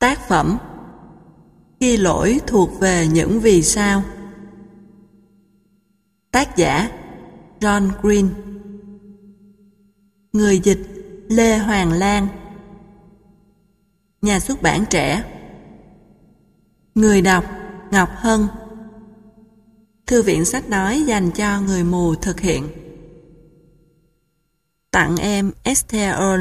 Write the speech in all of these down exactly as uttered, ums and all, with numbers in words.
Tác phẩm Khi lỗi thuộc về những vì sao. Tác giả John Green. Người dịch Lê Hoàng Lan. Nhà xuất bản Trẻ. Người đọc Ngọc Hân. Thư viện sách nói dành cho người mù thực hiện. Tặng em Esther Earl.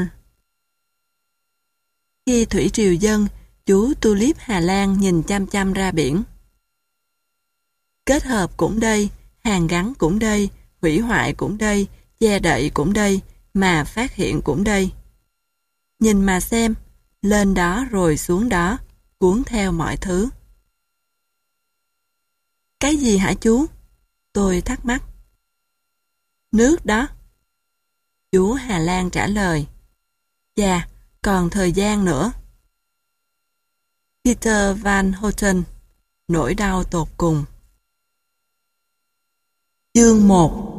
Khi thủy triều dâng, chú Tulip Hà Lan nhìn chăm chăm ra biển. Kết hợp cũng đây, hàn gắn cũng đây, hủy hoại cũng đây, che đậy cũng đây, mà phát hiện cũng đây. Nhìn mà xem, lên đó rồi xuống đó, cuốn theo mọi thứ. Cái gì hả chú? Tôi thắc mắc. Nước đó. Chú Hà Lan trả lời. Dạ, còn thời gian nữa. Peter Van Houten. Nỗi đau tột cùng. Chương một.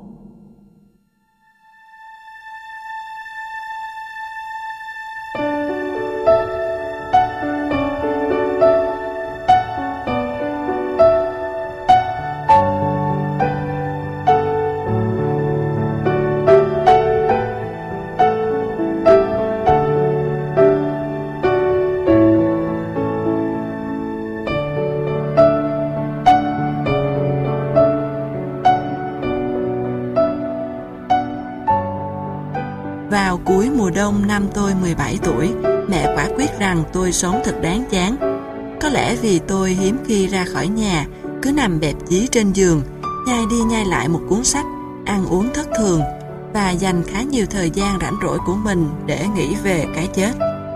Vào cuối mùa đông năm tôi mười bảy tuổi, mẹ quả quyết rằng tôi sống thật đáng chán. Có lẽ vì tôi hiếm khi ra khỏi nhà, cứ nằm bẹp dí trên giường, nhai đi nhai lại một cuốn sách, ăn uống thất thường và dành khá nhiều thời gian rảnh rỗi của mình để nghĩ về cái chết.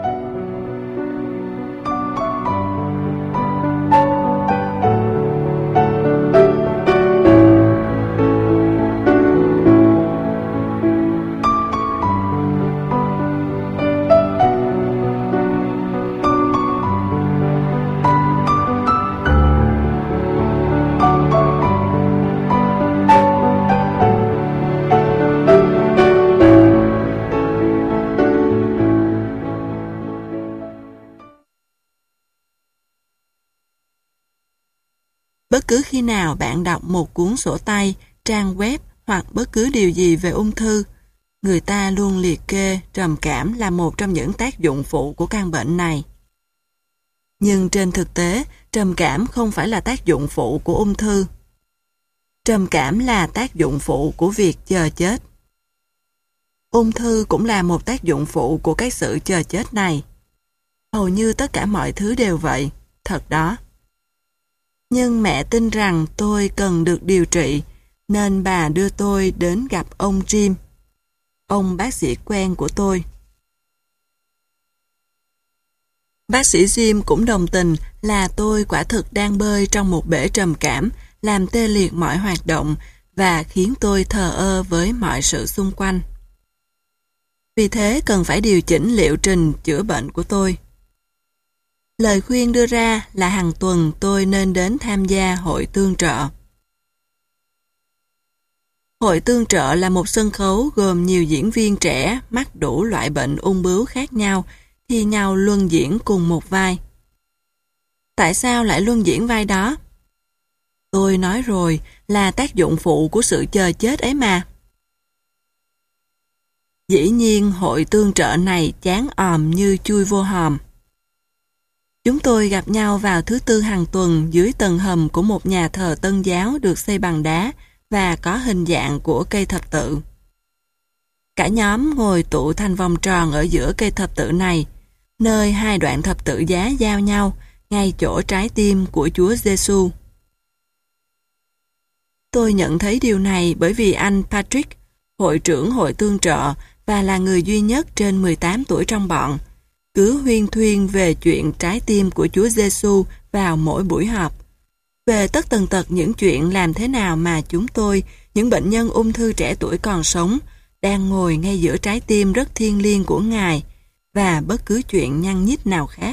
Bất cứ khi nào bạn đọc một cuốn sổ tay, trang web hoặc bất cứ điều gì về ung thư, người ta luôn liệt kê trầm cảm là một trong những tác dụng phụ của căn bệnh này. Nhưng trên thực tế, trầm cảm không phải là tác dụng phụ của ung thư. Trầm cảm là tác dụng phụ của việc chờ chết. Ung thư cũng là một tác dụng phụ của cái sự chờ chết này. Hầu như tất cả mọi thứ đều vậy, thật đó. Nhưng mẹ tin rằng tôi cần được điều trị, nên bà đưa tôi đến gặp ông Jim, ông bác sĩ quen của tôi. Bác sĩ Jim cũng đồng tình là tôi quả thực đang bơi trong một bể trầm cảm, làm tê liệt mọi hoạt động và khiến tôi thờ ơ với mọi sự xung quanh. Vì thế cần phải điều chỉnh liệu trình chữa bệnh của tôi. Lời khuyên đưa ra là hàng tuần tôi nên đến tham gia hội tương trợ. Hội tương trợ là một sân khấu gồm nhiều diễn viên trẻ mắc đủ loại bệnh ung bướu khác nhau, thi nhau luân diễn cùng một vai. Tại sao lại luân diễn vai đó? Tôi nói rồi, là tác dụng phụ của sự chờ chết ấy mà. Dĩ nhiên hội tương trợ này chán òm như chui vô hòm. Chúng tôi gặp nhau vào thứ tư hàng tuần dưới tầng hầm của một nhà thờ Tân giáo được xây bằng đá và có hình dạng của cây thập tự. Cả nhóm ngồi tụ thành vòng tròn ở giữa cây thập tự này, nơi hai đoạn thập tự giá giao nhau, ngay chỗ trái tim của Chúa Giêsu. Tôi nhận thấy điều này bởi vì anh Patrick, hội trưởng hội tương trợ và là người duy nhất trên mười tám tuổi trong bọn, cứ huyên thuyên về chuyện trái tim của Chúa Giêsu vào mỗi buổi họp, về tất tần tật những chuyện làm thế nào mà chúng tôi, những bệnh nhân ung thư trẻ tuổi còn sống, đang ngồi ngay giữa trái tim rất thiêng liêng của Ngài, và bất cứ chuyện nhăng nhít nào khác.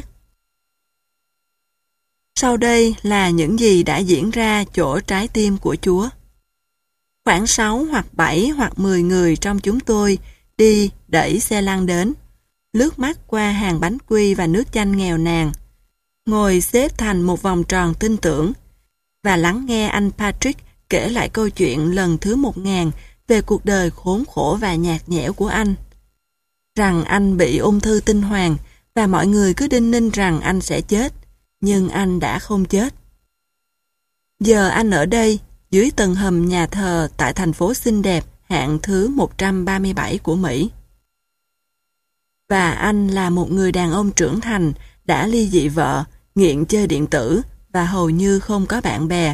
Sau đây là những gì đã diễn ra chỗ trái tim của Chúa. Khoảng sáu hoặc bảy hoặc mười người trong chúng tôi đi đẩy xe lăn đến. lướt mắt qua hàng bánh quy và nước chanh nghèo nàn, ngồi xếp thành một vòng tròn tin tưởng và lắng nghe anh Patrick kể lại câu chuyện lần thứ một ngàn về cuộc đời khốn khổ và nhạt nhẽo của anh. Rằng anh bị ung thư tinh hoàn và mọi người cứ đinh ninh rằng anh sẽ chết, nhưng anh đã không chết. Giờ anh ở đây, dưới tầng hầm nhà thờ tại thành phố xinh đẹp hạng thứ một trăm ba mươi bảy của Mỹ. Và anh là một người đàn ông trưởng thành, đã ly dị vợ, nghiện chơi điện tử và hầu như không có bạn bè.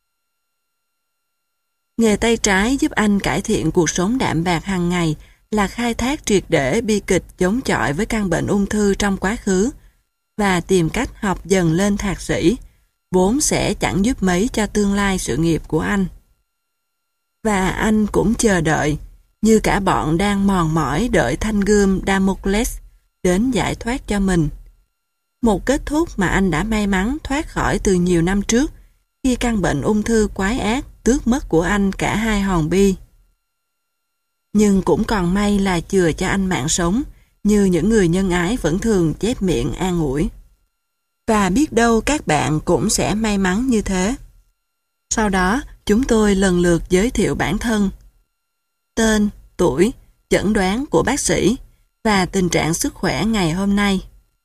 Nghề tay trái giúp anh cải thiện cuộc sống đạm bạc hàng ngày là khai thác triệt để bi kịch chống chọi với căn bệnh ung thư trong quá khứ và tìm cách học dần lên thạc sĩ, vốn sẽ chẳng giúp mấy cho tương lai sự nghiệp của anh. Và anh cũng chờ đợi, như cả bọn đang mòn mỏi đợi thanh gươm Damocles đến giải thoát cho mình. Một kết thúc mà anh đã may mắn thoát khỏi từ nhiều năm trước, khi căn bệnh ung thư quái ác tước mất của anh cả hai hòn bi. Nhưng cũng còn may là chừa cho anh mạng sống, như những người nhân ái vẫn thường chép miệng an ủi. Và biết đâu các bạn cũng sẽ may mắn như thế. Sau đó, chúng tôi lần lượt giới thiệu bản thân, tên, tuổi, chẩn đoán của bác sĩ và tình trạng sức khỏe ngày hôm nay.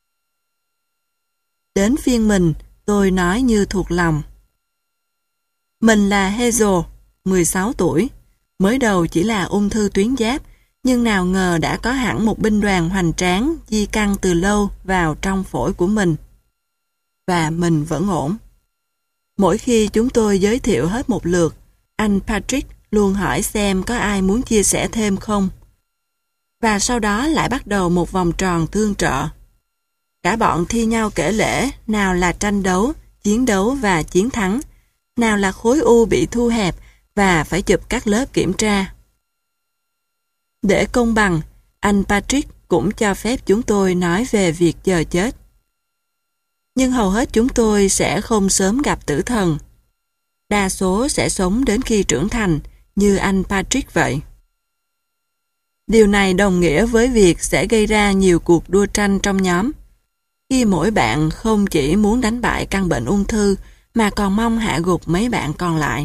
Đến phiên mình, tôi nói như thuộc lòng. Mình là Hazel, mười sáu tuổi, mới đầu chỉ là ung thư tuyến giáp, nhưng nào ngờ đã có hẳn một binh đoàn hoành tráng di căn từ lâu vào trong phổi của mình. Và mình vẫn ổn. Mỗi khi chúng tôi giới thiệu hết một lượt, anh Patrick luôn hỏi xem có ai muốn chia sẻ thêm không. Và sau đó lại bắt đầu một vòng tròn tương trợ. Cả bọn thi nhau kể lể, nào là tranh đấu, chiến đấu và chiến thắng, nào là khối u bị thu hẹp và phải chụp các lớp kiểm tra. Để công bằng, anh Patrick cũng cho phép chúng tôi nói về việc chờ chết. Nhưng hầu hết chúng tôi sẽ không sớm gặp tử thần. Đa số sẽ sống đến khi trưởng thành, như anh Patrick vậy. Điều này đồng nghĩa với việc sẽ gây ra nhiều cuộc đua tranh trong nhóm, khi mỗi bạn không chỉ muốn đánh bại căn bệnh ung thư, mà còn mong hạ gục mấy bạn còn lại.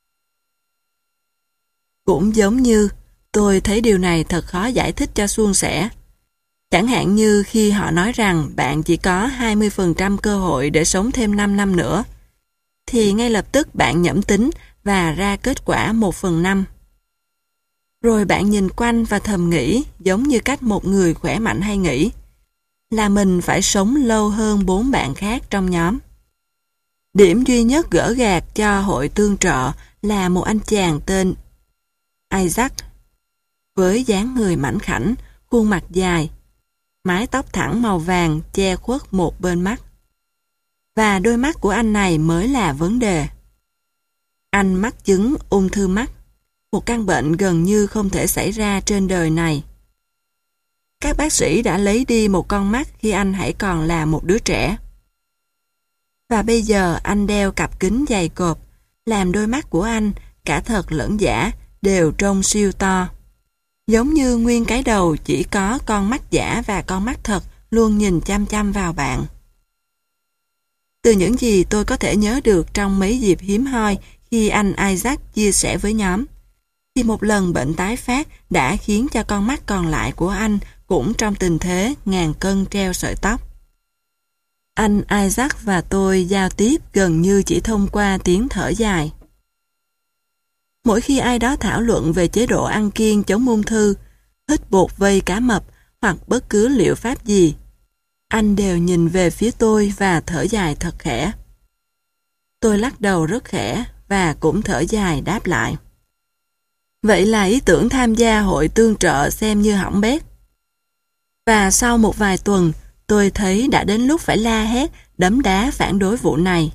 Cũng giống như, tôi thấy điều này thật khó giải thích cho suôn sẻ. Chẳng hạn như khi họ nói rằng bạn chỉ có hai mươi phần trăm cơ hội để sống thêm năm năm nữa, thì ngay lập tức bạn nhẩm tính và ra kết quả một phần năm. Rồi bạn nhìn quanh và thầm nghĩ, giống như cách một người khỏe mạnh hay nghĩ, là mình phải sống lâu hơn bốn bạn khác trong nhóm. Điểm duy nhất gỡ gạc cho hội tương trợ là một anh chàng tên Isaac, với dáng người mảnh khảnh, khuôn mặt dài, mái tóc thẳng màu vàng che khuất một bên mắt. Và đôi mắt của anh này mới là vấn đề. Anh mắc chứng ung thư mắt, một căn bệnh gần như không thể xảy ra trên đời này. Các bác sĩ đã lấy đi một con mắt khi anh hãy còn là một đứa trẻ. Và bây giờ anh đeo cặp kính dày cộp, làm đôi mắt của anh, cả thật lẫn giả, đều trông siêu to. Giống như nguyên cái đầu chỉ có con mắt giả và con mắt thật luôn nhìn chăm chăm vào bạn. Từ những gì tôi có thể nhớ được trong mấy dịp hiếm hoi khi anh Isaac chia sẻ với nhóm, thì một lần bệnh tái phát đã khiến cho con mắt còn lại của anh cũng trong tình thế ngàn cân treo sợi tóc. Anh Isaac và tôi giao tiếp gần như chỉ thông qua tiếng thở dài. Mỗi khi ai đó thảo luận về chế độ ăn kiêng chống ung thư, hít bột vây cá mập hoặc bất cứ liệu pháp gì, anh đều nhìn về phía tôi và thở dài thật khẽ. Tôi lắc đầu rất khẽ và cũng thở dài đáp lại. Vậy là ý tưởng tham gia hội tương trợ xem như hỏng bét. Và sau một vài tuần, tôi thấy đã đến lúc phải la hét, đấm đá phản đối vụ này.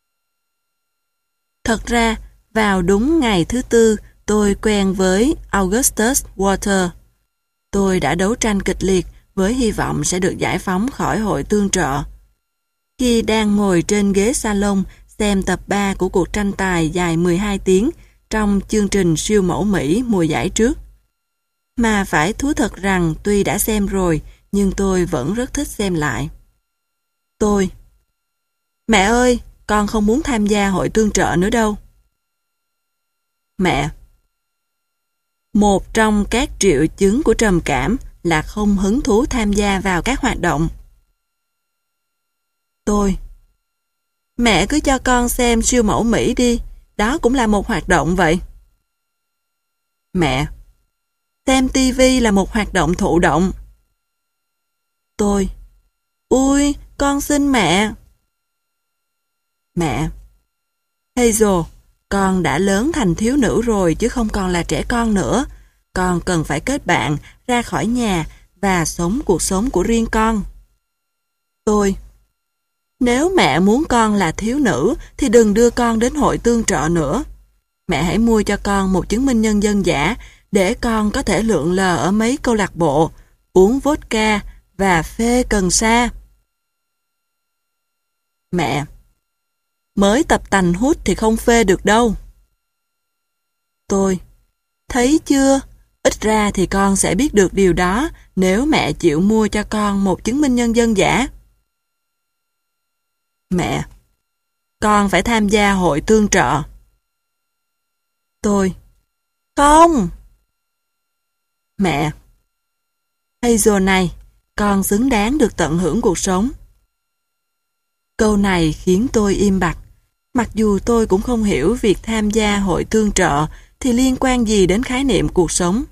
Thật ra, vào đúng ngày thứ tư, tôi quen với Augustus Walter. Tôi đã đấu tranh kịch liệt với hy vọng sẽ được giải phóng khỏi hội tương trợ. Khi đang ngồi trên ghế salon xem tập ba của cuộc tranh tài dài mười hai tiếng trong chương trình siêu mẫu Mỹ mùa giải trước. Mà phải thú thật rằng tuy đã xem rồi, nhưng tôi vẫn rất thích xem lại. Tôi: Mẹ ơi, con không muốn tham gia hội tương trợ nữa đâu. Mẹ: Một trong các triệu chứng của trầm cảm là không hứng thú tham gia vào các hoạt động. Tôi: Mẹ cứ cho con xem siêu mẫu Mỹ đi, đó cũng là một hoạt động vậy. Mẹ: Xem tivi là một hoạt động thụ động. Tôi: Ui, con xin mẹ. Mẹ: Hazel, con đã lớn thành thiếu nữ rồi chứ không còn là trẻ con nữa. Con cần phải kết bạn, ra khỏi nhà và sống cuộc sống của riêng con. Tôi: Nếu mẹ muốn con là thiếu nữ thì đừng đưa con đến hội tương trợ nữa. Mẹ hãy mua cho con một chứng minh nhân dân giả để con có thể lượn lờ ở mấy câu lạc bộ, uống vodka và phê cần sa. Mẹ: Mới tập tành hút thì không phê được đâu. Tôi: Thấy chưa? Ít ra thì con sẽ biết được điều đó nếu mẹ chịu mua cho con một chứng minh nhân dân giả. Mẹ: Con phải tham gia hội tương trợ. Tôi: Không. Mẹ: Hazel này, con xứng đáng được tận hưởng cuộc sống. Câu này khiến tôi im bặt, mặc dù tôi cũng không hiểu việc tham gia hội tương trợ thì liên quan gì đến khái niệm cuộc sống.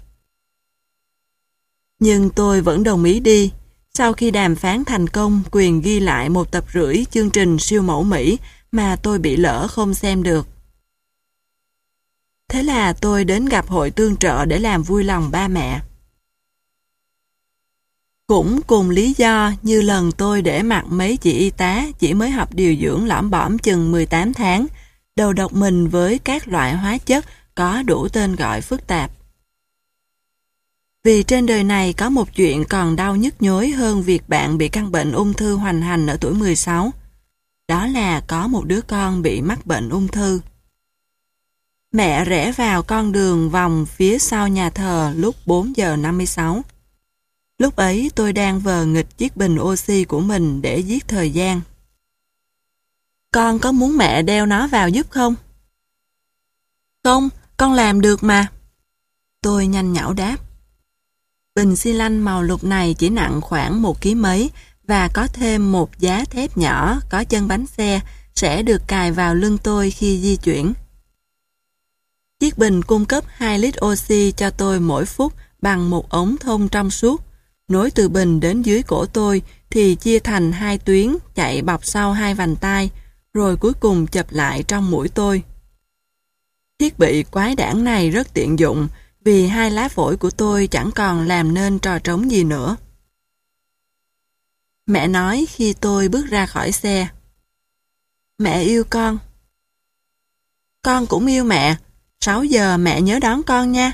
Nhưng tôi vẫn đồng ý đi, sau khi đàm phán thành công quyền ghi lại một tập rưỡi chương trình siêu mẫu Mỹ mà tôi bị lỡ không xem được. Thế là tôi đến gặp hội tương trợ để làm vui lòng ba mẹ. Cũng cùng lý do như lần tôi để mặc mấy chị y tá chỉ mới học điều dưỡng lõm bõm chừng mười tám tháng, đầu độc mình với các loại hóa chất có đủ tên gọi phức tạp. Vì trên đời này có một chuyện còn đau nhức nhối hơn việc bạn bị căn bệnh ung thư hoành hành ở tuổi mười sáu. Đó là có một đứa con bị mắc bệnh ung thư. Mẹ rẽ vào con đường vòng phía sau nhà thờ lúc bốn giờ năm mươi sáu. Lúc ấy tôi đang vờ nghịch chiếc bình oxy của mình để giết thời gian. Con có muốn mẹ đeo nó vào giúp không? Không, con làm được mà. Tôi nhanh nhảu đáp. Bình xi lanh màu lục này chỉ nặng khoảng một ký mấy và có thêm một giá thép nhỏ có chân bánh xe sẽ được cài vào lưng tôi khi di chuyển. Chiếc bình cung cấp hai lít oxy cho tôi mỗi phút bằng một ống thông trong suốt. Nối từ bình đến dưới cổ tôi thì chia thành hai tuyến chạy bọc sau hai vành tai, rồi cuối cùng chập lại trong mũi tôi. Thiết bị quái đản này rất tiện dụng vì hai lá phổi của tôi chẳng còn làm nên trò trống gì nữa. Mẹ nói khi tôi bước ra khỏi xe. Mẹ yêu con. Con cũng yêu mẹ. sáu giờ mẹ nhớ đón con nha.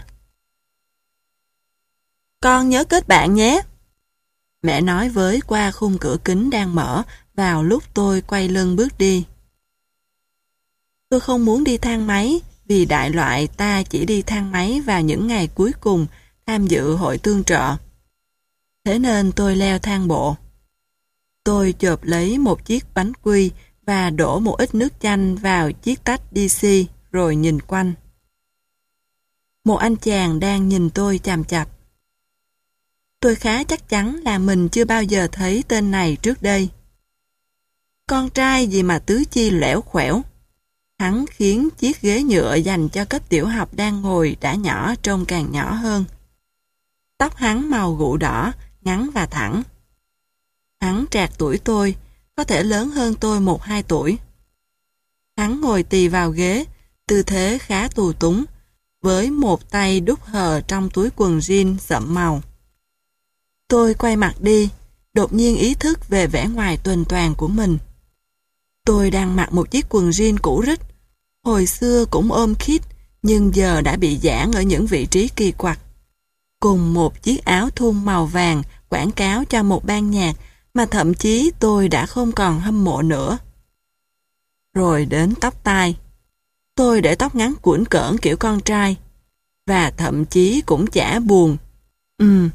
Con nhớ kết bạn nhé. Mẹ nói với qua khung cửa kính đang mở vào lúc tôi quay lưng bước đi. Tôi không muốn đi thang máy vì đại loại ta chỉ đi thang máy vào những ngày cuối cùng tham dự hội tương trợ. Thế nên tôi leo thang bộ. Tôi chộp lấy một chiếc bánh quy và đổ một ít nước chanh vào chiếc tách đê xê rồi nhìn quanh. Một anh chàng đang nhìn tôi chằm chằm. Tôi khá chắc chắn là mình chưa bao giờ thấy tên này trước đây. Con trai gì mà tứ chi lẻo khỏe. Hắn khiến chiếc ghế nhựa dành cho cấp tiểu học đang ngồi đã nhỏ trông càng nhỏ hơn. Tóc hắn màu gụ đỏ, ngắn và thẳng. Hắn trạc tuổi tôi, có thể lớn hơn tôi một hai tuổi. Hắn ngồi tì vào ghế, tư thế khá tù túng, với một tay đút hờ trong túi quần jean sậm màu. Tôi quay mặt đi, đột nhiên ý thức về vẻ ngoài tuần toàn của mình. Tôi đang mặc một chiếc quần jean cũ rích, hồi xưa cũng ôm khít, nhưng giờ đã bị giãn ở những vị trí kỳ quặc. Cùng một chiếc áo thun màu vàng quảng cáo cho một ban nhạc mà thậm chí tôi đã không còn hâm mộ nữa. Rồi đến tóc tai. Tôi để tóc ngắn cuỗn cỡn kiểu con trai, và thậm chí cũng chả buồn. Ừm,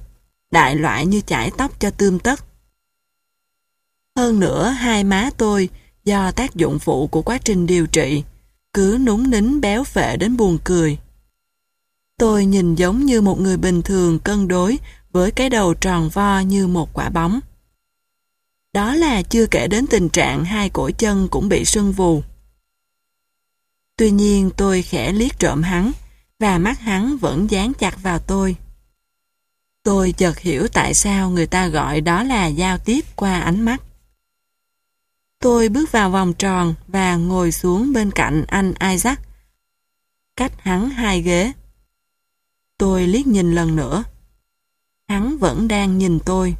đại loại như chải tóc cho tươm tất. Hơn nữa, hai má tôi, do tác dụng phụ của quá trình điều trị, cứ núng nính béo phệ đến buồn cười. Tôi nhìn giống như một người bình thường cân đối với cái đầu tròn vo như một quả bóng. Đó là chưa kể đến tình trạng hai cổ chân cũng bị sưng vù. Tuy nhiên tôi khẽ liếc trộm hắn, và mắt hắn vẫn dán chặt vào tôi. Tôi chợt hiểu tại sao người ta gọi đó là giao tiếp qua ánh mắt. Tôi bước vào vòng tròn và ngồi xuống bên cạnh anh Isaac, cách hắn hai ghế. Tôi liếc nhìn lần nữa. Hắn vẫn đang nhìn tôi.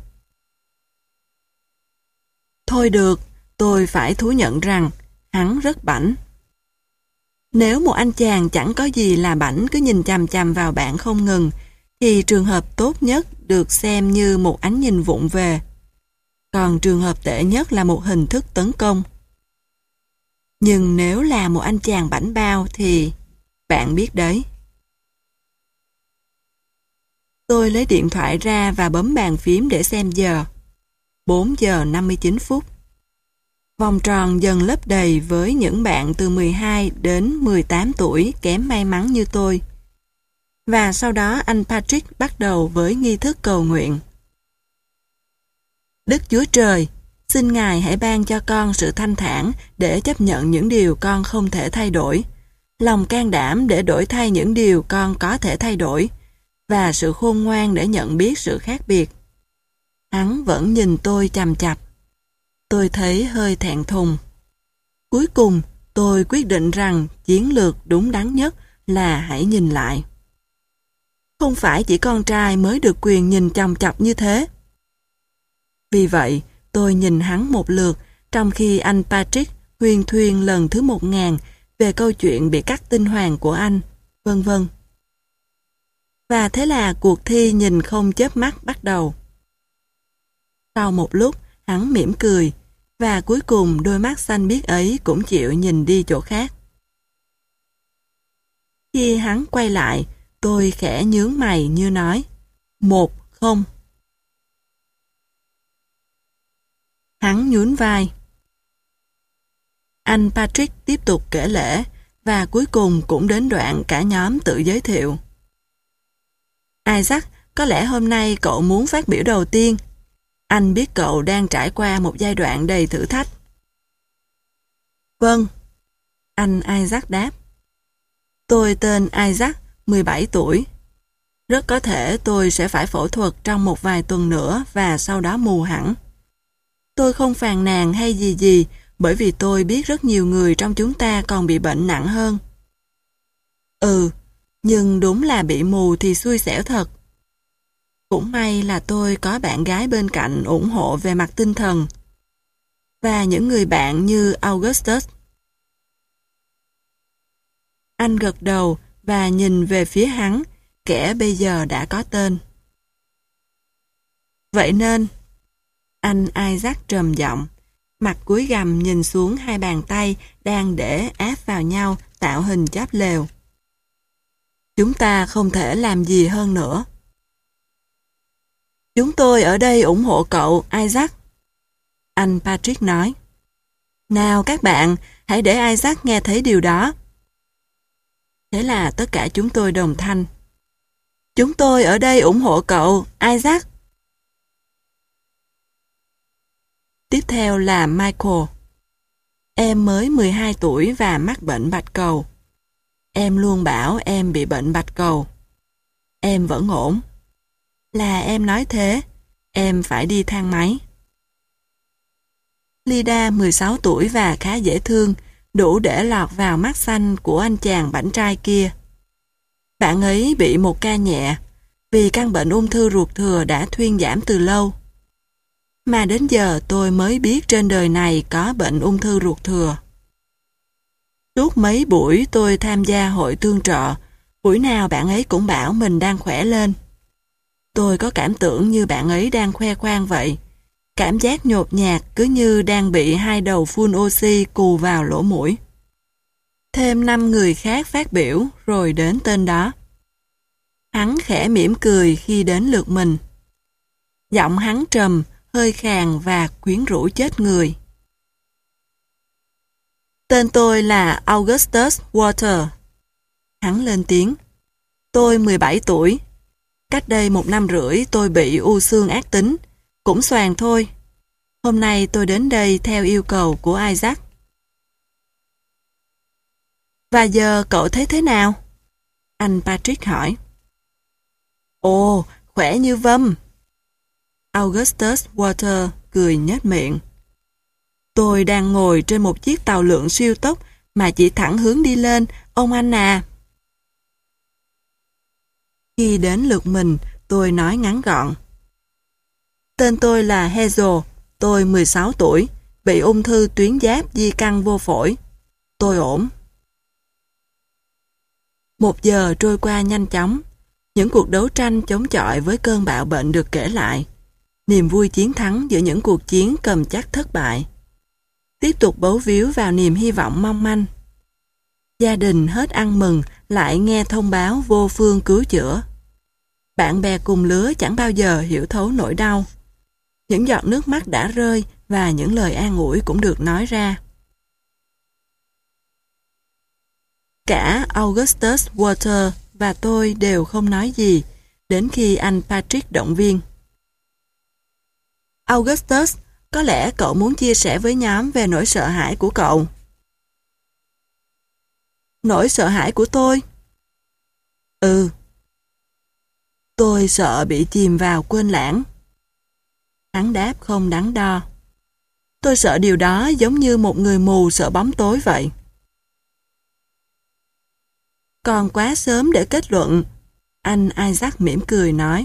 Thôi được, tôi phải thú nhận rằng hắn rất bảnh. Nếu một anh chàng chẳng có gì là bảnh cứ nhìn chằm chằm vào bạn không ngừng, thì trường hợp tốt nhất được xem như một ánh nhìn vụng về. Còn trường hợp tệ nhất là một hình thức tấn công. Nhưng nếu là một anh chàng bảnh bao thì bạn biết đấy. Tôi lấy điện thoại ra và bấm bàn phím để xem giờ. bốn giờ năm mươi chín phút. Vòng tròn dần lấp đầy với những bạn từ mười hai đến mười tám tuổi kém may mắn như tôi. Và sau đó anh Patrick bắt đầu với nghi thức cầu nguyện. Đức Chúa Trời, xin Ngài hãy ban cho con sự thanh thản để chấp nhận những điều con không thể thay đổi, lòng can đảm để đổi thay những điều con có thể thay đổi, và sự khôn ngoan để nhận biết sự khác biệt. Hắn vẫn nhìn tôi chằm chằm. Tôi thấy hơi thẹn thùng. Cuối cùng, tôi quyết định rằng chiến lược đúng đắn nhất là hãy nhìn lại. Không phải chỉ con trai mới được quyền nhìn chòng chọc như thế. Vì vậy, tôi nhìn hắn một lượt, trong khi anh Patrick huyên thuyên lần thứ một ngàn về câu chuyện bị cắt tinh hoàn của anh, vân vân. Và thế là cuộc thi nhìn không chớp mắt bắt đầu. Sau một lúc, hắn mỉm cười, và cuối cùng đôi mắt xanh biếc ấy cũng chịu nhìn đi chỗ khác. Khi hắn quay lại, tôi khẽ nhướng mày như nói, một không. Hắn nhún vai. Anh Patrick tiếp tục kể lể, và cuối cùng cũng đến đoạn cả nhóm tự giới thiệu. Isaac, có lẽ hôm nay cậu muốn phát biểu đầu tiên. Anh biết cậu đang trải qua một giai đoạn đầy thử thách. Vâng. Anh Isaac đáp. Tôi tên Isaac, mười bảy tuổi. Rất có thể tôi sẽ phải phẫu thuật trong một vài tuần nữa và sau đó mù hẳn. Tôi không phàn nàn hay gì gì bởi vì tôi biết rất nhiều người trong chúng ta còn bị bệnh nặng hơn. Ừ, nhưng đúng là bị mù thì xui xẻo thật. Cũng may là tôi có bạn gái bên cạnh ủng hộ về mặt tinh thần. Và những người bạn như Augustus. Anh gật đầu và nhìn về phía hắn, kẻ bây giờ đã có tên. Vậy nên, anh Isaac trầm giọng, mặt cúi gằm nhìn xuống hai bàn tay đang để áp vào nhau tạo hình chóp lều. Chúng ta không thể làm gì hơn nữa. Chúng tôi ở đây ủng hộ cậu, Isaac. Anh Patrick nói. Nào các bạn, hãy để Isaac nghe thấy điều đó. Thế là tất cả chúng tôi đồng thanh. Chúng tôi ở đây ủng hộ cậu, Isaac. Tiếp theo là Michael. Em mới mười hai tuổi và mắc bệnh bạch cầu. Em luôn bảo em bị bệnh bạch cầu. Em vẫn ổn. Là em nói thế, em phải đi thang máy. Lida mười sáu tuổi và khá dễ thương, đủ để lọt vào mắt xanh của anh chàng bảnh trai kia. Bạn ấy bị một ca nhẹ, vì căn bệnh ung thư ruột thừa đã thuyên giảm từ lâu. Mà đến giờ tôi mới biết trên đời này có bệnh ung thư ruột thừa. Suốt mấy buổi tôi tham gia hội tương trợ, buổi nào bạn ấy cũng bảo mình đang khỏe lên. Tôi có cảm tưởng như bạn ấy đang khoe khoang vậy. Cảm giác nhột nhạt cứ như đang bị hai đầu phun oxy cù vào lỗ mũi. Thêm năm người khác phát biểu rồi đến tên đó. Hắn khẽ mỉm cười khi đến lượt mình. Giọng hắn trầm, hơi khàn và quyến rũ chết người. Tên tôi là Augustus Walter. Hắn lên tiếng. Tôi mười bảy tuổi. Cách đây một năm rưỡi tôi bị u xương ác tính. Cũng xoàng thôi. Hôm nay tôi đến đây theo yêu cầu của Isaac. Và giờ cậu thấy thế nào? Anh Patrick hỏi. Ồ, khỏe như vâm. Augustus Walter cười nhếch miệng. Tôi đang ngồi trên một chiếc tàu lượn siêu tốc mà chỉ thẳng hướng đi lên, ông anh à. Khi đến lượt mình, tôi nói ngắn gọn. Tên tôi là Hazel, tôi mười sáu tuổi, bị ung thư tuyến giáp di căn vô phổi. Tôi ổn. Một giờ trôi qua nhanh chóng. Những cuộc đấu tranh chống chọi với cơn bạo bệnh được kể lại. Niềm vui chiến thắng giữa những cuộc chiến cầm chắc thất bại. Tiếp tục bấu víu vào niềm hy vọng mong manh. Gia đình hết ăn mừng lại nghe thông báo vô phương cứu chữa. Bạn bè cùng lứa chẳng bao giờ hiểu thấu nỗi đau. Những giọt nước mắt đã rơi và những lời an ủi cũng được nói ra. Cả Augustus Walter và tôi đều không nói gì đến khi anh Patrick động viên. Augustus, có lẽ cậu muốn chia sẻ với nhóm về nỗi sợ hãi của cậu. Nỗi sợ hãi của tôi? Ừ. Tôi sợ bị chìm vào quên lãng. Hắn đáp không đắn đo. Tôi sợ điều đó giống như một người mù sợ bóng tối vậy. Còn quá sớm để kết luận. Anh Isaac mỉm cười nói.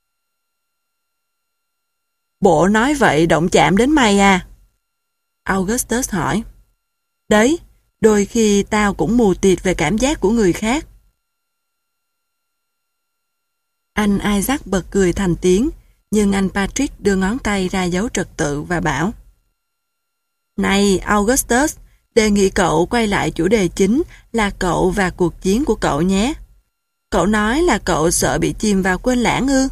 Bộ nói vậy động chạm đến mày à? Augustus hỏi. Đấy, đôi khi tao cũng mù tịt về cảm giác của người khác. Anh Isaac bật cười thành tiếng, nhưng anh Patrick đưa ngón tay ra dấu trật tự và bảo. Này Augustus, đề nghị cậu quay lại chủ đề chính là cậu và cuộc chiến của cậu nhé. Cậu nói là cậu sợ bị chìm vào quên lãng ư?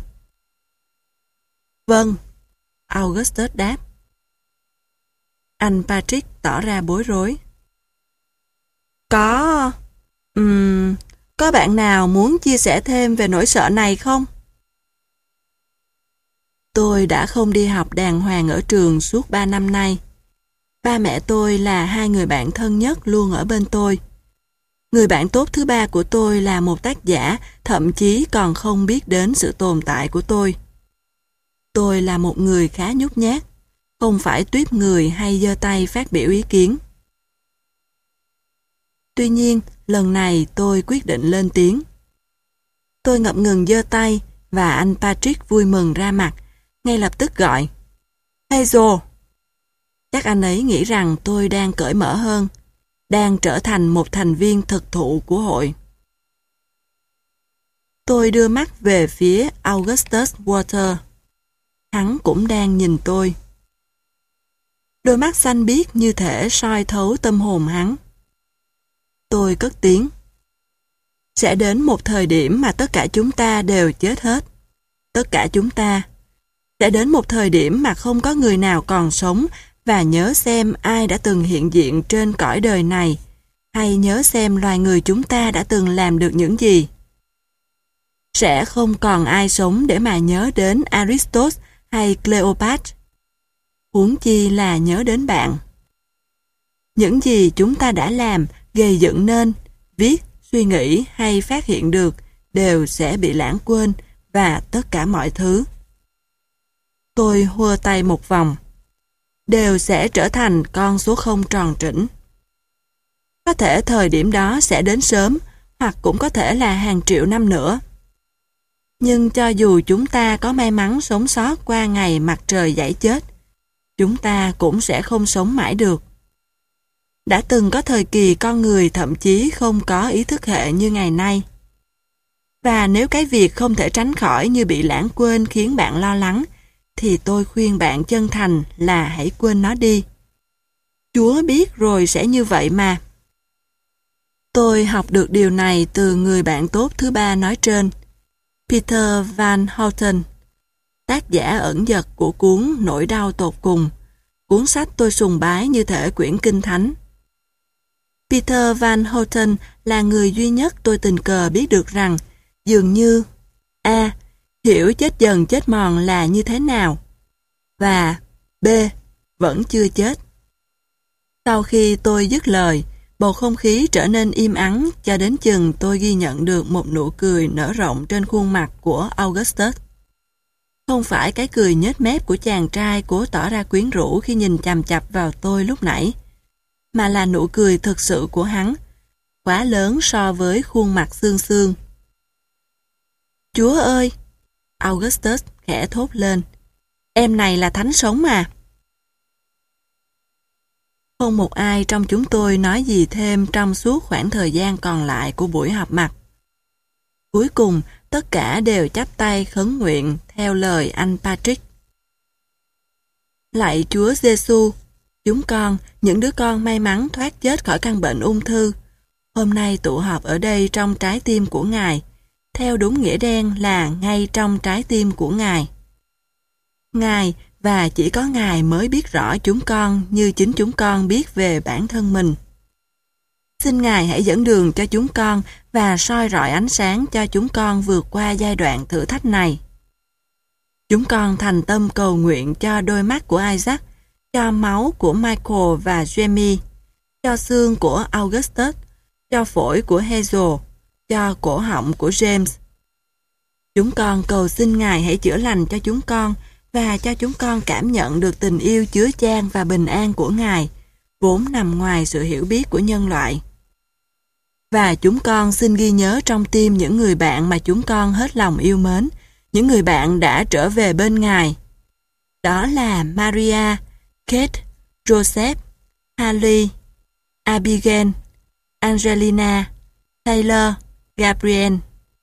Vâng, Augustus đáp. Anh Patrick tỏ ra bối rối. Có... Um, có bạn nào muốn chia sẻ thêm về nỗi sợ này không? Tôi đã không đi học đàng hoàng ở trường suốt ba năm nay. Ba mẹ tôi là hai người bạn thân nhất luôn ở bên tôi. Người bạn tốt thứ ba của tôi là một tác giả, thậm chí còn không biết đến sự tồn tại của tôi. Tôi là một người khá nhút nhát, không phải tuýp người hay giơ tay phát biểu ý kiến. Tuy nhiên, lần này tôi quyết định lên tiếng. Tôi ngập ngừng giơ tay và anh Patrick vui mừng ra mặt, ngay lập tức gọi. Hazel! Chắc anh ấy nghĩ rằng tôi đang cởi mở hơn, đang trở thành một thành viên thực thụ của hội. Tôi đưa mắt về phía Augustus Walter. Hắn cũng đang nhìn tôi. Đôi mắt xanh biếc như thể soi thấu tâm hồn hắn. Tôi cất tiếng. Sẽ đến một thời điểm mà tất cả chúng ta đều chết hết. Tất cả chúng ta. Sẽ đến một thời điểm mà không có người nào còn sống và nhớ xem ai đã từng hiện diện trên cõi đời này, hay nhớ xem loài người chúng ta đã từng làm được những gì. Sẽ không còn ai sống để mà nhớ đến Aristotle hay Cleopatra. Huống chi là nhớ đến bạn. Những gì chúng ta đã làm, gây dựng nên, viết, suy nghĩ hay phát hiện được đều sẽ bị lãng quên và tất cả mọi thứ. Tôi hùa tay một vòng. Đều sẽ trở thành con số không tròn trĩnh. Có thể thời điểm đó sẽ đến sớm, hoặc cũng có thể là hàng triệu năm nữa. Nhưng cho dù chúng ta có may mắn sống sót qua ngày mặt trời giãy chết, chúng ta cũng sẽ không sống mãi được. Đã từng có thời kỳ con người thậm chí không có ý thức hệ như ngày nay. Và nếu cái việc không thể tránh khỏi như bị lãng quên khiến bạn lo lắng, thì tôi khuyên bạn chân thành là hãy quên nó đi. Chúa biết rồi sẽ như vậy mà. Tôi học được điều này từ người bạn tốt thứ ba nói trên, Peter Van Houten. tác giả ẩn dật của cuốn Nỗi đau tột cùng, cuốn sách tôi sùng bái như thể quyển kinh thánh. Peter Van Houten là người duy nhất tôi tình cờ biết được rằng dường như A. Hiểu chết dần chết mòn là như thế nào, và B. Vẫn chưa chết. Sau khi tôi dứt lời, bầu không khí trở nên im ắng cho đến chừng tôi ghi nhận được một nụ cười nở rộng trên khuôn mặt của Augustus. Không phải cái cười nhếch mép của chàng trai cố tỏ ra quyến rũ khi nhìn chằm chằm vào tôi lúc nãy, mà là nụ cười thực sự của hắn, quá lớn so với khuôn mặt xương xương. Chúa ơi! Augustus khẽ thốt lên. Em này là thánh sống mà. Không một ai trong chúng tôi nói gì thêm trong suốt khoảng thời gian còn lại của buổi họp mặt. Cuối cùng, tất cả đều chắp tay khấn nguyện theo lời anh Patrick. Lạy Chúa Giêsu, chúng con, những đứa con may mắn thoát chết khỏi căn bệnh ung thư, hôm nay tụ họp ở đây trong trái tim của Ngài, theo đúng nghĩa đen là ngay trong trái tim của Ngài. Ngài và chỉ có Ngài mới biết rõ chúng con như chính chúng con biết về bản thân mình. Xin Ngài hãy dẫn đường cho chúng con và soi rọi ánh sáng cho chúng con vượt qua giai đoạn thử thách này. Chúng con thành tâm cầu nguyện cho đôi mắt của Isaac, cho máu của Michael và Jamie, cho xương của Augustus, cho phổi của Hazel, cho cổ họng của James. Chúng con cầu xin Ngài hãy chữa lành cho chúng con và cho chúng con cảm nhận được tình yêu chứa chan và bình an của Ngài, vốn nằm ngoài sự hiểu biết của nhân loại. Và chúng con xin ghi nhớ trong tim những người bạn mà chúng con hết lòng yêu mến, những người bạn đã trở về bên Ngài. Đó là Maria, Kate, Joseph, Harley, Abigail, Angelina, Taylor, Gabriel.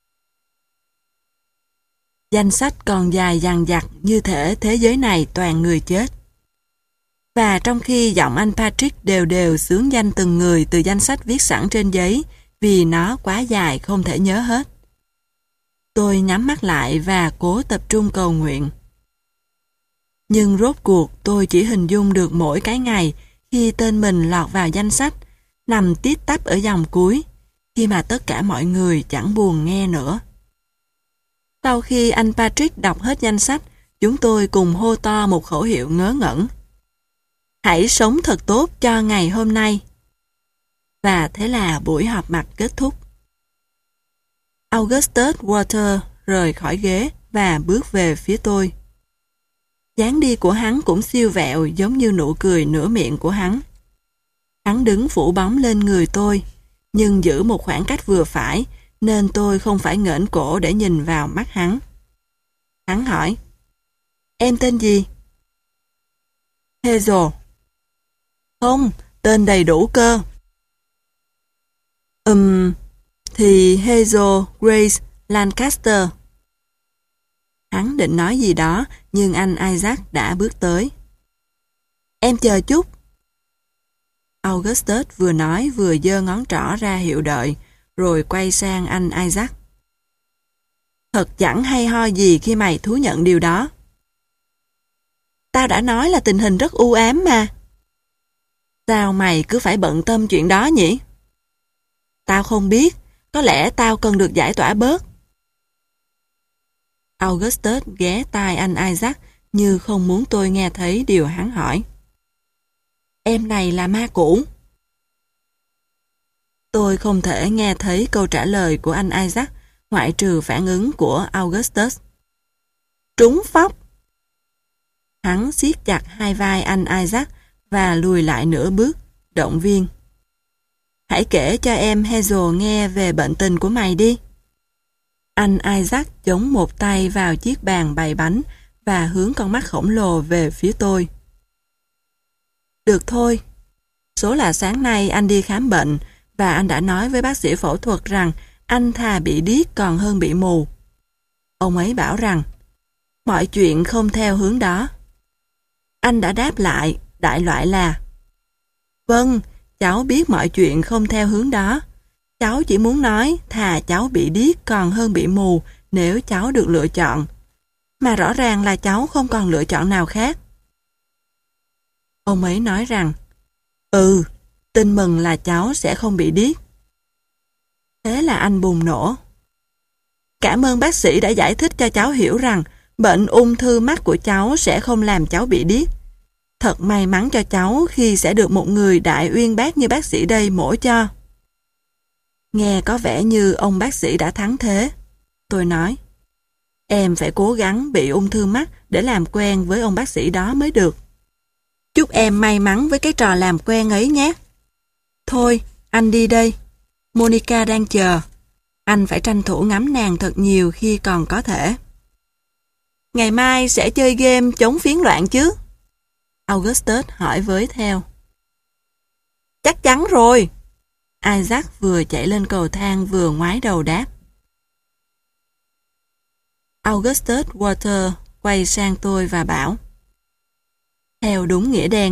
Danh sách còn dài dằng dặc như thể thế giới này toàn người chết. Và trong khi giọng anh Patrick đều đều xướng danh từng người từ danh sách viết sẵn trên giấy vì nó quá dài không thể nhớ hết, tôi nhắm mắt lại và cố tập trung cầu nguyện. Nhưng rốt cuộc tôi chỉ hình dung được mỗi cái ngày khi tên mình lọt vào danh sách, nằm tít tắp ở dòng cuối, khi mà tất cả mọi người chẳng buồn nghe nữa. Sau khi anh Patrick đọc hết danh sách, chúng tôi cùng hô to một khẩu hiệu ngớ ngẩn. Hãy sống thật tốt cho ngày hôm nay. Và thế là buổi họp mặt kết thúc. Augustus Walter rời khỏi ghế và bước về phía tôi. Dáng đi của hắn cũng siêu vẹo giống như nụ cười nửa miệng của hắn. Hắn đứng phủ bóng lên người tôi, nhưng giữ một khoảng cách vừa phải, nên tôi không phải nghển cổ để nhìn vào mắt hắn. Hắn hỏi, em tên gì? Hazel. Không, tên đầy đủ cơ. Ừm, thì Hazel Grace Lancaster. Hắn định nói gì đó, nhưng anh Isaac đã bước tới. Em chờ chút. Augustus vừa nói vừa giơ ngón trỏ ra hiệu đợi, rồi quay sang anh Isaac. Thật chẳng hay ho gì khi mày thú nhận điều đó. Tao đã nói là tình hình rất u ám mà. Sao mày cứ phải bận tâm chuyện đó nhỉ? Tao không biết, có lẽ tao cần được giải tỏa bớt. Augustus ghé tai anh Isaac như không muốn tôi nghe thấy điều hắn hỏi. Em này là ma cũ. Tôi không thể nghe thấy câu trả lời của anh Isaac, ngoại trừ phản ứng của Augustus. Trúng phóc. Hắn siết chặt hai vai anh Isaac và lùi lại nửa bước, động viên. Hãy kể cho em Hazel nghe về bệnh tình của mày đi. Anh Isaac chống một tay vào chiếc bàn bày bánh và hướng con mắt khổng lồ về phía tôi. Được thôi. Số là sáng nay anh đi khám bệnh và anh đã nói với bác sĩ phẫu thuật rằng anh thà bị điếc còn hơn bị mù. Ông ấy bảo rằng mọi chuyện không theo hướng đó. Anh đã đáp lại, đại loại là vâng, cháu biết mọi chuyện không theo hướng đó. Cháu chỉ muốn nói thà cháu bị điếc còn hơn bị mù nếu cháu được lựa chọn. Mà rõ ràng là cháu không còn lựa chọn nào khác. Ông ấy nói rằng, ừ, tin mừng là cháu sẽ không bị điếc. Thế là anh bùng nổ. Cảm ơn bác sĩ đã giải thích cho cháu hiểu rằng bệnh ung thư mắt của cháu sẽ không làm cháu bị điếc. Thật may mắn cho cháu khi sẽ được một người đại uyên bác như bác sĩ đây mổ cho. Nghe có vẻ như ông bác sĩ đã thắng thế. Tôi nói, em phải cố gắng bị ung thư mắt để làm quen với ông bác sĩ đó mới được. Chúc em may mắn với cái trò làm quen ấy nhé. Thôi, anh đi đây. Monica đang chờ. Anh phải tranh thủ ngắm nàng thật nhiều khi còn có thể. Ngày mai sẽ chơi game chống phiến loạn chứ? Augustus hỏi với theo. Chắc chắn rồi. Isaac vừa chạy lên cầu thang vừa ngoái đầu đáp. Augustus Walter quay sang tôi và bảo. Theo đúng nghĩa đen.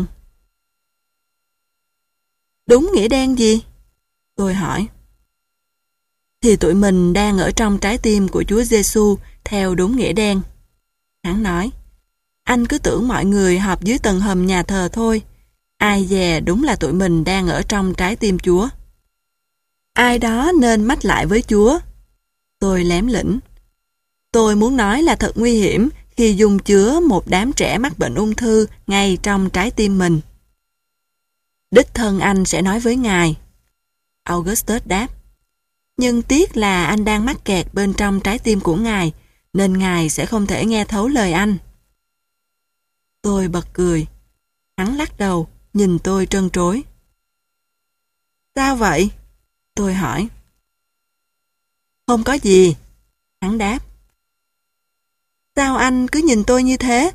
Đúng nghĩa đen gì? Tôi hỏi. Thì tụi mình đang ở trong trái tim của Chúa Giêsu theo đúng nghĩa đen. Hắn nói. Anh cứ tưởng mọi người họp dưới tầng hầm nhà thờ thôi. Ai dè đúng là tụi mình đang ở trong trái tim Chúa. Ai đó nên mách lại với Chúa. Tôi lém lĩnh. Tôi muốn nói là thật nguy hiểm khi dung chứa một đám trẻ mắc bệnh ung thư ngay trong trái tim mình. Đích thân anh sẽ nói với ngài. Augustus đáp. Nhưng tiếc là anh đang mắc kẹt bên trong trái tim của ngài, nên ngài sẽ không thể nghe thấu lời anh. Tôi bật cười. Hắn lắc đầu, nhìn tôi trân trối. Sao vậy? Tôi hỏi. Không có gì. Hắn đáp. Sao anh cứ nhìn tôi như thế?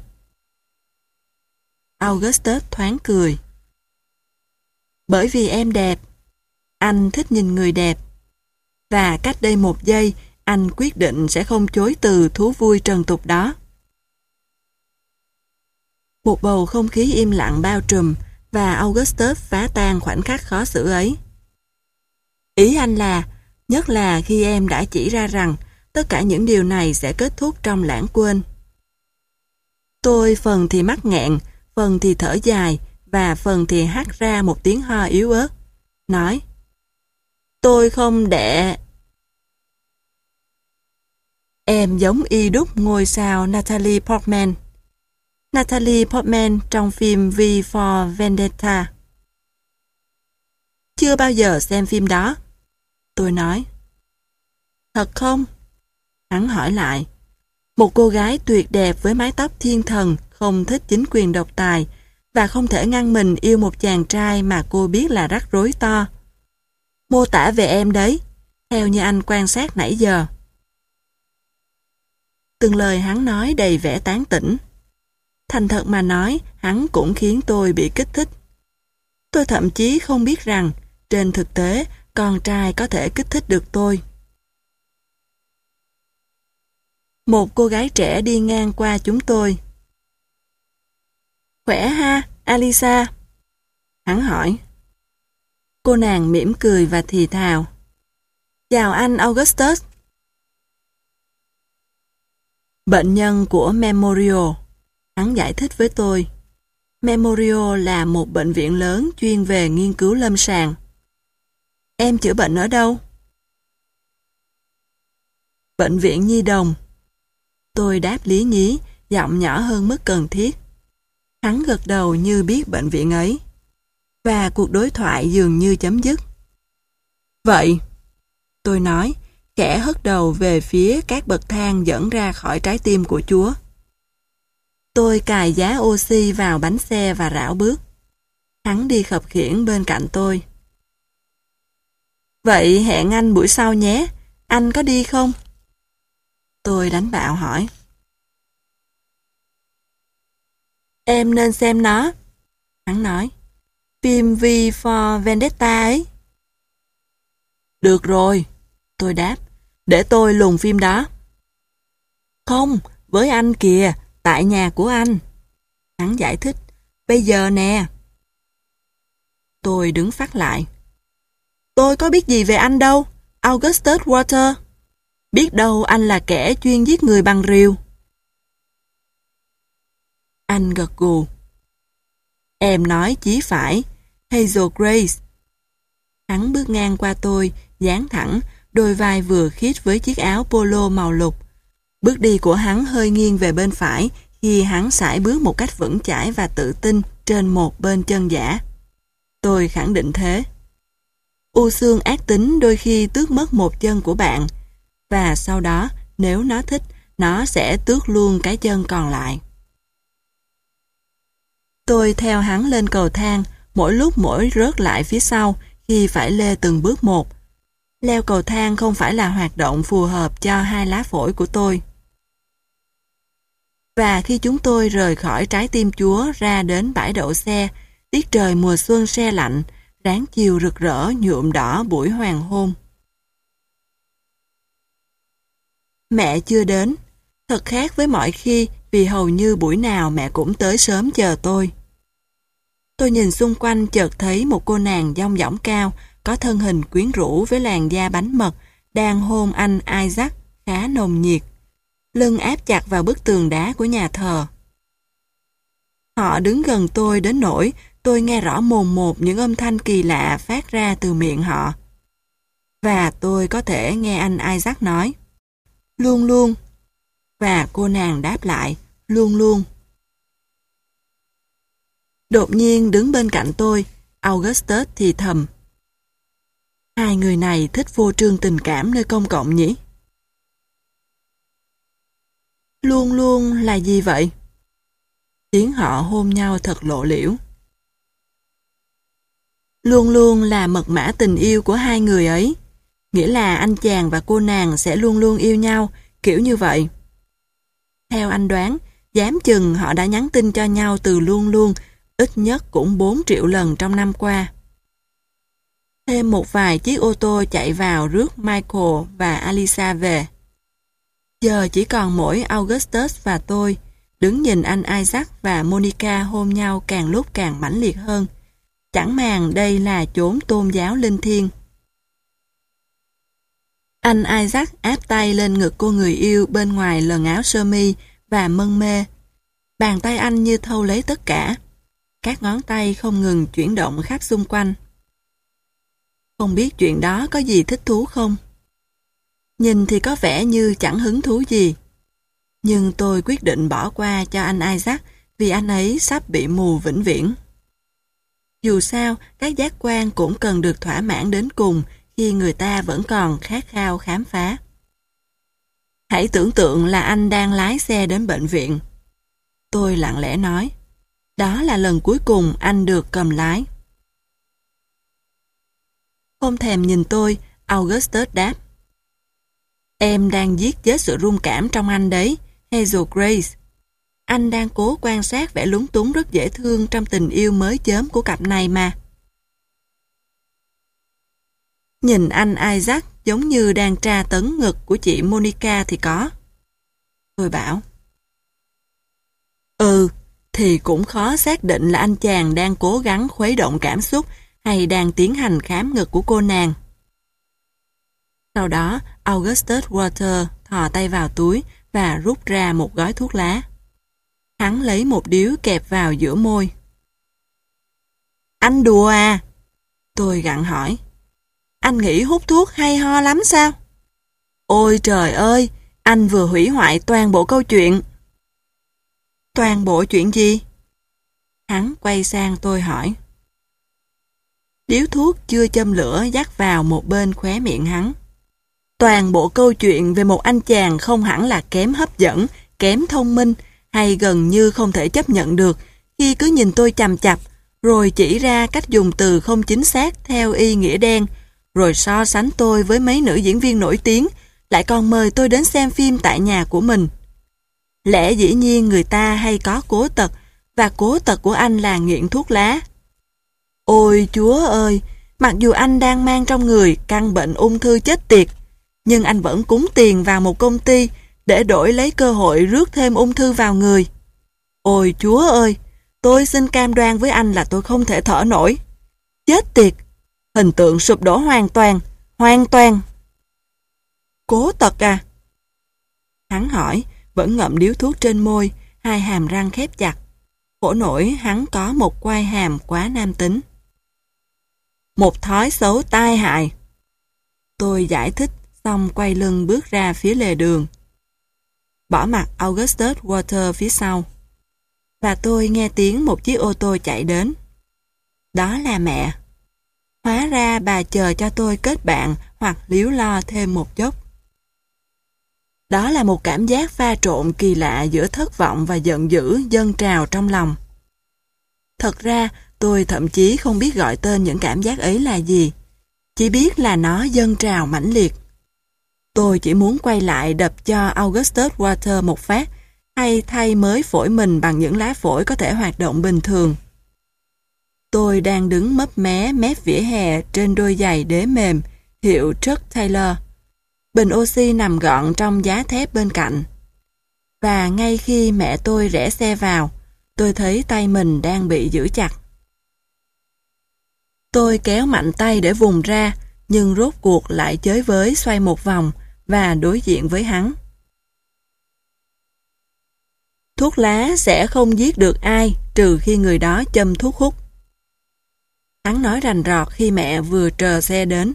Augustus thoáng cười. Bởi vì em đẹp. Anh thích nhìn người đẹp. Và cách đây một giây, anh quyết định sẽ không chối từ thú vui trần tục đó. Một bầu không khí im lặng bao trùm và Augustus phá tan khoảnh khắc khó xử ấy. Ý anh là, nhất là khi em đã chỉ ra rằng tất cả những điều này sẽ kết thúc trong lãng quên. Tôi phần thì mắc nghẹn, phần thì thở dài và phần thì hắt ra một tiếng ho yếu ớt. Nói, tôi không để... Em giống y đúc ngôi sao Natalie Portman. Natalie Portman trong phim V for Vendetta. Chưa bao giờ xem phim đó. Tôi nói. Thật không? Hắn hỏi lại. Một cô gái tuyệt đẹp với mái tóc thiên thần không thích chính quyền độc tài và không thể ngăn mình yêu một chàng trai mà cô biết là rắc rối to. Mô tả về em đấy, theo như anh quan sát nãy giờ. Từng lời hắn nói đầy vẻ tán tỉnh. Thành thật mà nói, hắn cũng khiến tôi bị kích thích. Tôi thậm chí không biết rằng, trên thực tế, con trai có thể kích thích được tôi. Một cô gái trẻ đi ngang qua chúng tôi. Khỏe ha, Alisa? Hắn hỏi. Cô nàng mỉm cười và thì thào. Chào anh Augustus. Bệnh nhân của Memorial. Hắn giải thích với tôi. Memorial là một bệnh viện lớn chuyên về nghiên cứu lâm sàng. Em chữa bệnh ở đâu? Bệnh viện Nhi đồng. Tôi đáp lý nhí, giọng nhỏ hơn mức cần thiết. Hắn gật đầu như biết bệnh viện ấy. Và cuộc đối thoại dường như chấm dứt. Vậy, tôi nói, khẽ hất đầu về phía các bậc thang dẫn ra khỏi trái tim của Chúa. Tôi cài giá oxy vào bánh xe và rảo bước. Hắn đi khập khiễng bên cạnh tôi. Vậy hẹn anh buổi sau nhé, anh có đi không? Tôi đánh bạo hỏi. Em nên xem nó. Hắn nói. Phim V for Vendetta ấy. Được rồi, tôi đáp. Để tôi lùng phim đó. Không, với anh kìa, tại nhà của anh. Hắn giải thích. Bây giờ nè. Tôi đứng phát lại. Tôi có biết gì về anh đâu, Augustus Walter. Biết đâu anh là kẻ chuyên giết người bằng rìu. Anh gật gù. Em nói chí phải, Hazel Grace. Hắn bước ngang qua tôi, dáng thẳng, đôi vai vừa khít với chiếc áo polo màu lục. Bước đi của hắn hơi nghiêng về bên phải khi hắn sải bước một cách vững chãi và tự tin trên một bên chân giả. Tôi khẳng định thế. U xương ác tính đôi khi tước mất một chân của bạn, và sau đó, nếu nó thích, nó sẽ tước luôn cái chân còn lại. Tôi theo hắn lên cầu thang, mỗi lúc mỗi rớt lại phía sau khi phải lê từng bước một. Leo cầu thang không phải là hoạt động phù hợp cho hai lá phổi của tôi. Và khi chúng tôi rời khỏi trái tim Chúa ra đến bãi đậu xe, tiết trời mùa xuân se lạnh, ráng chiều rực rỡ nhuộm đỏ buổi hoàng hôn. Mẹ chưa đến, thật khác với mọi khi vì hầu như buổi nào mẹ cũng tới sớm chờ tôi. Tôi nhìn xung quanh chợt thấy một cô nàng dong dỏng cao, có thân hình quyến rũ với làn da bánh mật, đang hôn anh Isaac khá nồng nhiệt. Lưng áp chặt vào bức tường đá của nhà thờ. Họ đứng gần tôi đến nỗi tôi nghe rõ mồn một những âm thanh kỳ lạ phát ra từ miệng họ. Và tôi có thể nghe anh Isaac nói, luôn luôn. Và cô nàng đáp lại, luôn luôn. Đột nhiên đứng bên cạnh tôi, Augustus thì thầm. Hai người này thích phô trương tình cảm nơi công cộng nhỉ? Luôn luôn là gì vậy? Tiếng họ hôn nhau thật lộ liễu. Luôn luôn là mật mã tình yêu của hai người ấy. Nghĩa là anh chàng và cô nàng sẽ luôn luôn yêu nhau, kiểu như vậy. Theo anh đoán, dám chừng họ đã nhắn tin cho nhau từ luôn luôn, ít nhất cũng bốn triệu lần trong năm qua. Thêm một vài chiếc ô tô chạy vào rước Michael và Alisa về. Giờ chỉ còn mỗi Augustus và tôi, đứng nhìn anh Isaac và Monica hôn nhau càng lúc càng mãnh liệt hơn. Chẳng màng đây là chốn tôn giáo linh thiêng. Anh Isaac áp tay lên ngực cô người yêu bên ngoài lần áo sơ mi và mân mê. Bàn tay anh như thâu lấy tất cả. Các ngón tay không ngừng chuyển động khắp xung quanh. Không biết chuyện đó có gì thích thú không? Nhìn thì có vẻ như chẳng hứng thú gì. Nhưng tôi quyết định bỏ qua cho anh Isaac vì anh ấy sắp bị mù vĩnh viễn. Dù sao, các giác quan cũng cần được thỏa mãn đến cùng khi người ta vẫn còn khát khao khám phá. Hãy tưởng tượng là anh đang lái xe đến bệnh viện. Tôi lặng lẽ nói, đó là lần cuối cùng anh được cầm lái. Không thèm nhìn tôi, Augustus đáp. Em đang giết chết sự rung cảm trong anh đấy, Hazel Grace. Anh đang cố quan sát vẻ lúng túng rất dễ thương trong tình yêu mới chớm của cặp này mà. Nhìn anh Isaac giống như đang tra tấn ngực của chị Monica thì có. Tôi bảo. Ừ, thì cũng khó xác định là anh chàng đang cố gắng khuấy động cảm xúc hay đang tiến hành khám ngực của cô nàng. Sau đó, Augustus Walter thò tay vào túi và rút ra một gói thuốc lá. Hắn lấy một điếu kẹp vào giữa môi. Anh đùa à? Tôi gặng hỏi. Anh nghĩ hút thuốc hay ho lắm sao? Ôi trời ơi, anh vừa hủy hoại toàn bộ câu chuyện. Toàn bộ chuyện gì? Hắn quay sang tôi hỏi. Điếu thuốc chưa châm lửa dắt vào một bên khóe miệng hắn. Toàn bộ câu chuyện về một anh chàng không hẳn là kém hấp dẫn, kém thông minh hay gần như không thể chấp nhận được khi cứ nhìn tôi chằm chằm rồi chỉ ra cách dùng từ không chính xác theo y nghĩa đen, rồi so sánh tôi với mấy nữ diễn viên nổi tiếng, lại còn mời tôi đến xem phim tại nhà của mình. Lẽ dĩ nhiên người ta hay có cố tật, và cố tật của anh là nghiện thuốc lá. Ôi Chúa ơi, mặc dù anh đang mang trong người căn bệnh ung thư chết tiệt, nhưng anh vẫn cúng tiền vào một công ty để đổi lấy cơ hội rước thêm ung thư vào người. Ôi Chúa ơi, tôi xin cam đoan với anh là tôi không thể thở nổi. Chết tiệt, hình tượng sụp đổ hoàn toàn, hoàn toàn. Cố tật à? Hắn hỏi, vẫn ngậm điếu thuốc trên môi, hai hàm răng khép chặt. Khổ nổi hắn có một quai hàm quá nam tính. Một thói xấu tai hại. Tôi giải thích xong quay lưng bước ra phía lề đường. Bỏ mặc Augustus Walter phía sau. Và tôi nghe tiếng một chiếc ô tô chạy đến. Đó là mẹ. Hóa ra bà chờ cho tôi kết bạn hoặc líu lo thêm một chút. Đó là một cảm giác pha trộn kỳ lạ giữa thất vọng và giận dữ dâng trào trong lòng. Thật ra, tôi thậm chí không biết gọi tên những cảm giác ấy là gì. Chỉ biết là nó dâng trào mãnh liệt. Tôi chỉ muốn quay lại đập cho Augustus Walter một phát, hay thay mới phổi mình bằng những lá phổi có thể hoạt động bình thường. Tôi đang đứng mấp mé mép vỉa hè trên đôi giày đế mềm, hiệu Chuck Taylor. Bình oxy nằm gọn trong giá thép bên cạnh. Và ngay khi mẹ tôi rẽ xe vào, tôi thấy tay mình đang bị giữ chặt. Tôi kéo mạnh tay để vùng ra, nhưng rốt cuộc lại chới với xoay một vòng và đối diện với hắn. Thuốc lá sẽ không giết được ai trừ khi người đó châm thuốc hút. Hắn nói rành rọt khi mẹ vừa trờ xe đến.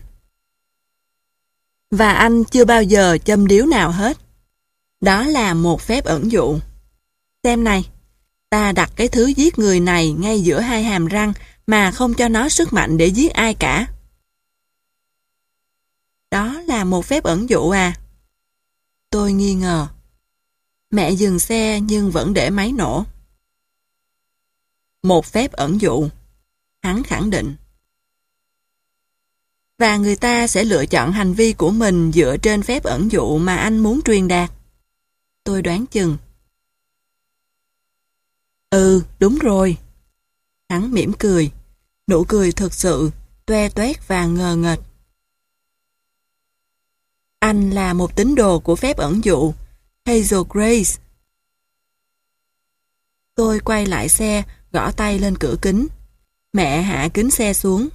Và anh chưa bao giờ châm điếu nào hết. Đó là một phép ẩn dụ. Xem này, ta đặt cái thứ giết người này ngay giữa hai hàm răng mà không cho nó sức mạnh để giết ai cả. Đó là một phép ẩn dụ à? Tôi nghi ngờ. Mẹ dừng xe nhưng vẫn để máy nổ. Một phép ẩn dụ. Hắn khẳng định. Và người ta sẽ lựa chọn hành vi của mình dựa trên phép ẩn dụ mà anh muốn truyền đạt. Tôi đoán chừng. Ừ, đúng rồi. Hắn mỉm cười. Nụ cười thực sự, toe toét và ngờ nghệch. Anh là một tín đồ của phép ẩn dụ, Hazel Grace. Tôi quay lại xe, gõ tay lên cửa kính. Mẹ hạ kính xe xuống.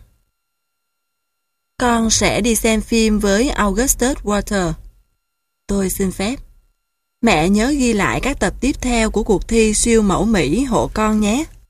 Con sẽ đi xem phim với Augustus Walter. Tôi xin phép. Mẹ nhớ ghi lại các tập tiếp theo của cuộc thi siêu mẫu Mỹ hộ con nhé.